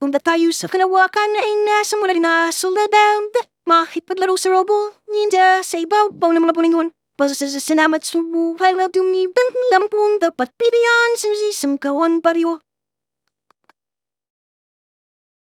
Punta tayo sa kalawakan ay nasa mula rin na soledad. Makipaglaro sa robo, ninja sa ibabaw ng mga pulingon. Pasasalamat sa buhay na tumibang lamang dapat pidiyan sa isang kawan pariyo.